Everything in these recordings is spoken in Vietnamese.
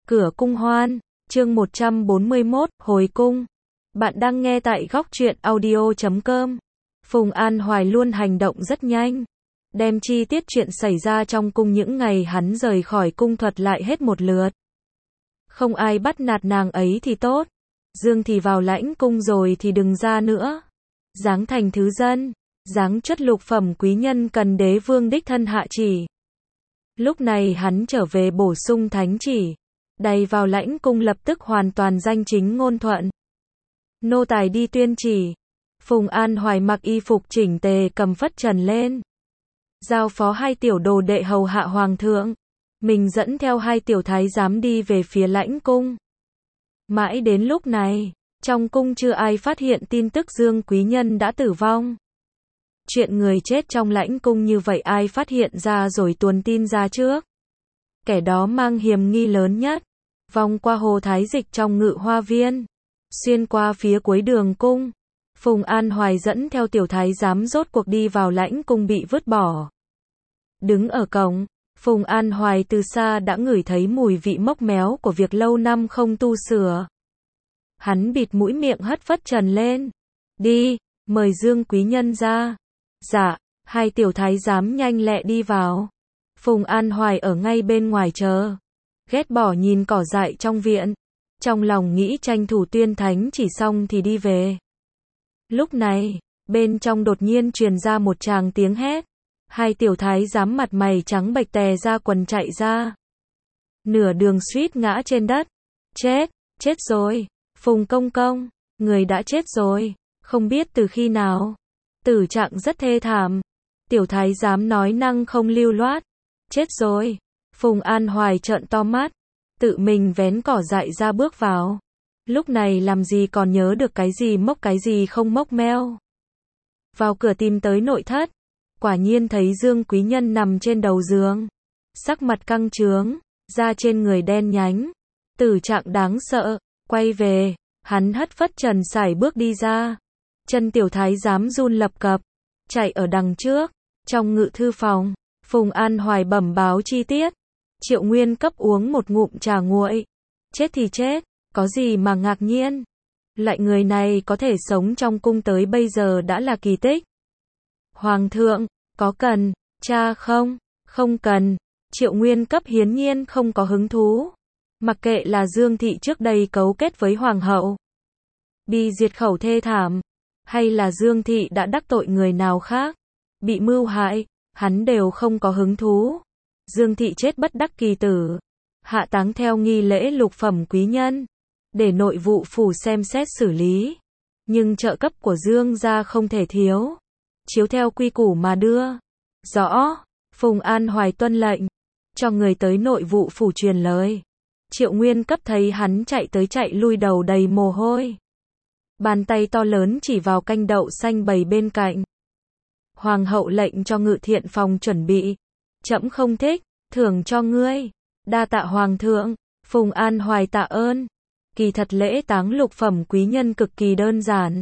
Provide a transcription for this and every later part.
Cửa cung hoan, chương 141, hồi cung. Bạn đang nghe tại góc truyện audio.com. Phùng An Hoài luôn hành động rất nhanh, đem chi tiết chuyện xảy ra trong cung những ngày hắn rời khỏi cung thuật lại hết một lượt. Không ai bắt nạt nàng ấy thì tốt, Dương thì vào lãnh cung rồi thì đừng ra nữa. Giáng thành thứ dân, giáng chất lục phẩm quý nhân cần đế vương đích thân hạ chỉ. Lúc này hắn trở về bổ sung thánh chỉ, đầy vào lãnh cung lập tức hoàn toàn danh chính ngôn thuận. Nô tài đi tuyên chỉ. Phùng An Hoài mặc y phục chỉnh tề cầm phất trần lên, giao phó hai tiểu đồ đệ hầu hạ hoàng thượng. Mình dẫn theo hai tiểu thái giám đi về phía lãnh cung. Mãi đến lúc này, trong cung chưa ai phát hiện tin tức Dương quý nhân đã tử vong. Chuyện người chết trong lãnh cung như vậy ai phát hiện ra rồi tuồn tin ra trước. Kẻ đó mang hiểm nghi lớn nhất, vòng qua hồ Thái Dịch trong Ngự Hoa Viên, xuyên qua phía cuối đường cung. Phùng An Hoài dẫn theo tiểu thái giám rốt cuộc đi vào lãnh cung bị vứt bỏ. Đứng ở cổng, Phùng An Hoài từ xa đã ngửi thấy mùi vị mốc méo của việc lâu năm không tu sửa. Hắn bịt mũi miệng hất phất trần lên. Đi, mời Dương quý nhân ra. Dạ, hai tiểu thái giám nhanh lẹ đi vào. Phùng An Hoài ở ngay bên ngoài chờ, ghét bỏ nhìn cỏ dại trong viện, trong lòng nghĩ tranh thủ tuyên thánh chỉ xong thì đi về. Lúc này, bên trong đột nhiên truyền ra một tràng tiếng hét. Hai tiểu thái giám mặt mày trắng bệch tè ra quần chạy ra. Nửa đường suýt ngã trên đất. Chết rồi, Phùng công công, người đã chết rồi, không biết từ khi nào. Tử trạng rất thê thảm. Tiểu thái giám nói năng không lưu loát. Chết rồi. Phùng An Hoài trợn to mắt, tự mình vén cỏ dại ra bước vào. Lúc này làm gì còn nhớ được cái gì mốc cái gì không mốc meo. Vào cửa tìm tới nội thất, quả nhiên thấy Dương quý nhân nằm trên đầu giường, sắc mặt căng trướng, da trên người đen nhánh, tử trạng đáng sợ. Quay về, hắn hất phất trần sải bước đi ra. Chân tiểu thái giám run lập cập, chạy ở đằng trước. Trong ngự thư phòng, Phùng An Hoài bẩm báo chi tiết. Triệu Nguyên cấp uống một ngụm trà nguội. Chết thì chết, có gì mà ngạc nhiên. Lại người này có thể sống trong cung tới bây giờ đã là kỳ tích. Hoàng thượng, có cần cha không? Không cần. Triệu Nguyên cấp hiển nhiên không có hứng thú. Mặc kệ là Dương thị trước đây cấu kết với hoàng hậu, bị diệt khẩu thê thảm, hay là Dương thị đã đắc tội người nào khác, bị mưu hại, hắn đều không có hứng thú. Dương thị chết bất đắc kỳ tử, hạ táng theo nghi lễ lục phẩm quý nhân, để nội vụ phủ xem xét xử lý. Nhưng trợ cấp của Dương gia không thể thiếu, chiếu theo quy củ mà đưa. Rõ. Phùng An Hoài tuân lệnh, cho người tới nội vụ phủ truyền lời. Triệu Nguyên cấp thấy hắn chạy tới chạy lui đầu đầy mồ hôi. Bàn tay to lớn chỉ vào canh đậu xanh bày bên cạnh. Hoàng hậu lệnh cho ngự thiện phòng chuẩn bị. Trẫm không thích, thưởng cho ngươi. Đa tạ hoàng thượng. Phùng An Hoài tạ ơn. Kỳ thật lễ táng lục phẩm quý nhân cực kỳ đơn giản.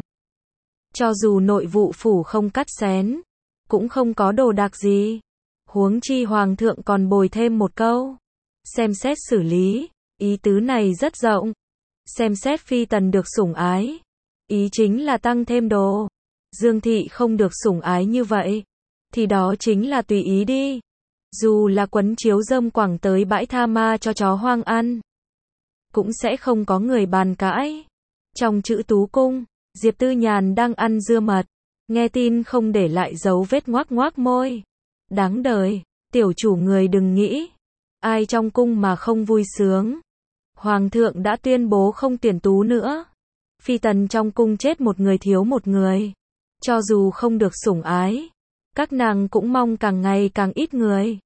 Cho dù nội vụ phủ không cắt xén, cũng không có đồ đạc gì. Huống chi hoàng thượng còn bồi thêm một câu. Xem xét xử lý. Ý tứ này rất rộng. Xem xét phi tần được sủng ái. Ý chính là tăng thêm đồ. Dương thị không được sủng ái như vậy, thì đó chính là tùy ý đi. Dù là quấn chiếu rơm quẳng tới bãi tha ma cho chó hoang ăn, cũng sẽ không có người bàn cãi. Trong Chữ Tú Cung, Diệp Tư Nhàn đang ăn dưa mật, nghe tin không để lại dấu vết ngoác ngoác môi. Đáng đời, tiểu chủ người đừng nghĩ. Ai trong cung mà không vui sướng. Hoàng thượng đã tuyên bố không tuyển tú nữa. Phi tần trong cung chết một người thiếu một người. Cho dù không được sủng ái, các nàng cũng mong càng ngày càng ít người.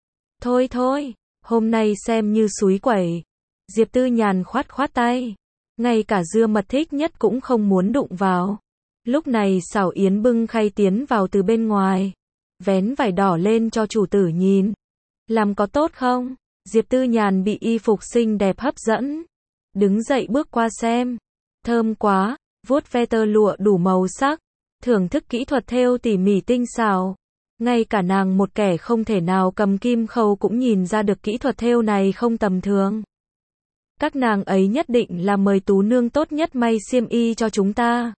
Thôi, hôm nay xem như xúi quẩy. Diệp Tư Nhàn khoát tay. Ngay cả dưa mật thích nhất cũng không muốn đụng vào. Lúc này Xảo Yến bưng khay tiến vào từ bên ngoài. Vén vải đỏ lên cho chủ tử nhìn. Làm có tốt không? Diệp Tư Nhàn bị y phục xinh đẹp hấp dẫn. Đứng dậy bước qua xem. Thơm quá, vuốt ve tơ lụa đủ màu sắc. Thưởng thức kỹ thuật thêu tỉ mỉ tinh xảo. Ngay cả nàng một kẻ không thể nào cầm kim khâu cũng nhìn ra được kỹ thuật thêu này không tầm thường. Các nàng ấy nhất định là mời tú nương tốt nhất may xiêm y cho chúng ta.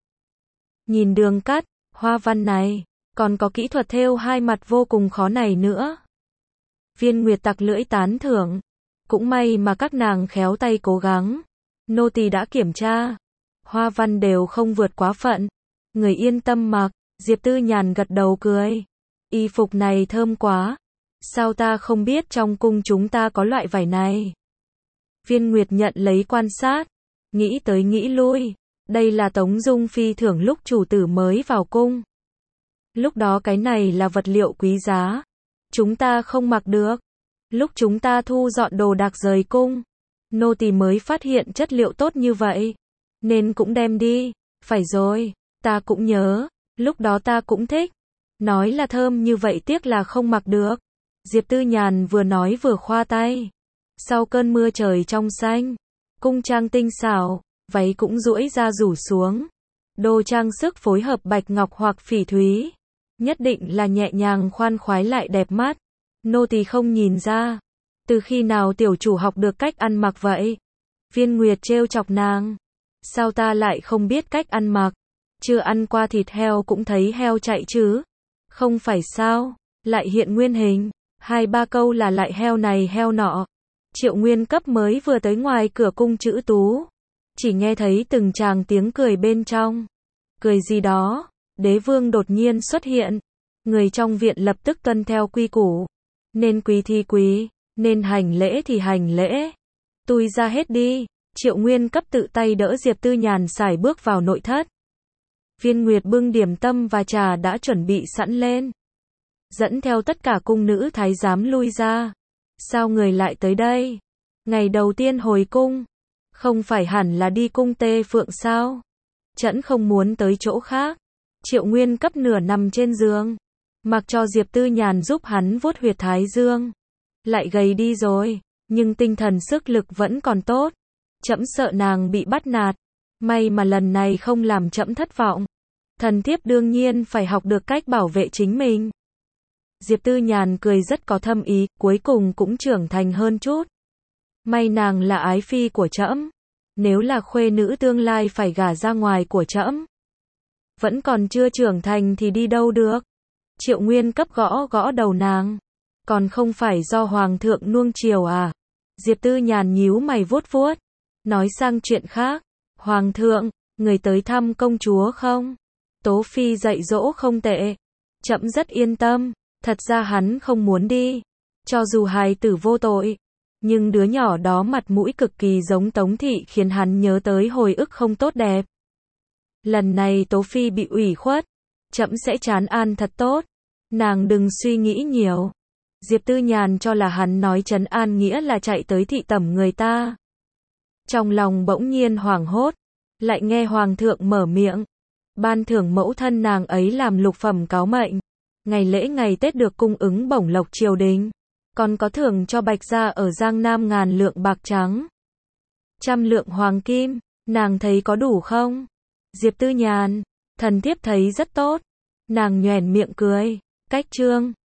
Nhìn đường cắt, hoa văn này, còn có kỹ thuật thêu hai mặt vô cùng khó này nữa. Viên Nguyệt tặc lưỡi tán thưởng. Cũng may mà các nàng khéo tay cố gắng. Nô tỳ đã kiểm tra. Hoa văn đều không vượt quá phận. Người yên tâm mặc. Diệp Tư Nhàn gật đầu cười. Y phục này thơm quá. Sao ta không biết trong cung chúng ta có loại vải này? Viên Nguyệt nhận lấy quan sát. Nghĩ tới nghĩ lui. Đây là Tống Dung Phi thưởng lúc chủ tử mới vào cung. Lúc đó cái này là vật liệu quý giá. Chúng ta không mặc được. Lúc chúng ta thu dọn đồ đạc rời cung, nô tỳ mới phát hiện chất liệu tốt như vậy. Nên cũng đem đi. Phải rồi, ta cũng nhớ. Lúc đó ta cũng thích. Nói là thơm như vậy tiếc là không mặc được. Diệp Tư Nhàn vừa nói vừa khoa tay. Sau cơn mưa trời trong xanh, cung trang tinh xảo, váy cũng duỗi ra rủ xuống. Đồ trang sức phối hợp bạch ngọc hoặc phỉ thúy. Nhất định là nhẹ nhàng khoan khoái lại đẹp mắt. Nô tỳ không nhìn ra. Từ khi nào tiểu chủ học được cách ăn mặc vậy? Viên Nguyệt trêu chọc nàng. Sao ta lại không biết cách ăn mặc? Chưa ăn qua thịt heo cũng thấy heo chạy chứ. Không phải sao? Lại hiện nguyên hình. 2-3 câu là lại heo này heo nọ. Triệu Nguyên Cấp mới vừa tới ngoài cửa cung Chữ Tú. Chỉ nghe thấy từng tràng tiếng cười bên trong. Cười gì đó? Đế vương đột nhiên xuất hiện. Người trong viện lập tức tuân theo quy củ. Nên quý thì quý, nên hành lễ thì hành lễ. Tui ra hết đi. Triệu Nguyên Cấp tự tay đỡ Diệp Tư Nhàn sải bước vào nội thất. Viên Nguyệt bưng điểm tâm và trà đã chuẩn bị sẵn lên. Dẫn theo tất cả cung nữ thái giám lui ra. Sao người lại tới đây? Ngày đầu tiên hồi cung. Không phải hẳn là đi cung Tê Phượng sao? Trẫm không muốn tới chỗ khác. Triệu Nguyên Cấp nửa nằm trên giường. Mặc cho Diệp Tư Nhàn giúp hắn vuốt huyệt thái dương. Lại gầy đi rồi, nhưng tinh thần sức lực vẫn còn tốt. Trẫm sợ nàng bị bắt nạt. May mà lần này không làm trẫm thất vọng. Thần thiếp đương nhiên phải học được cách bảo vệ chính mình. Diệp Tư Nhàn cười rất có thâm ý, cuối cùng cũng trưởng thành hơn chút. May nàng là ái phi của trẫm. Nếu là khuê nữ tương lai phải gả ra ngoài của trẫm. Vẫn còn chưa trưởng thành thì đi đâu được. Triệu Nguyên Cấp gõ gõ đầu nàng. Còn không phải do Hoàng thượng nuông chiều à? Diệp Tư Nhàn nhíu mày vuốt vuốt. Nói sang chuyện khác. Hoàng thượng, người tới thăm công chúa không? Tố Phi dạy dỗ không tệ. Trẫm rất yên tâm. Thật ra hắn không muốn đi. Cho dù hài tử vô tội. Nhưng đứa nhỏ đó mặt mũi cực kỳ giống Tống Thị khiến hắn nhớ tới hồi ức không tốt đẹp. Lần này Tố Phi bị ủy khuất. Trẫm sẽ trán an thật tốt. Nàng đừng suy nghĩ nhiều. Diệp Tư Nhàn cho là hắn nói trấn an nghĩa là chạy tới thị tẩm người ta. Trong lòng bỗng nhiên hoảng hốt. Lại nghe Hoàng thượng mở miệng. Ban thưởng mẫu thân nàng ấy làm lục phẩm cáo mệnh. Ngày lễ ngày Tết được cung ứng bổng lộc triều đình. Còn có thưởng cho Bạch gia ở Giang Nam 1000 lượng bạc trắng. 100 lượng hoàng kim. Nàng thấy có đủ không? Diệp Tư Nhàn. Thần thiếp thấy rất tốt. Nàng nhoẻn miệng cười. Cách chương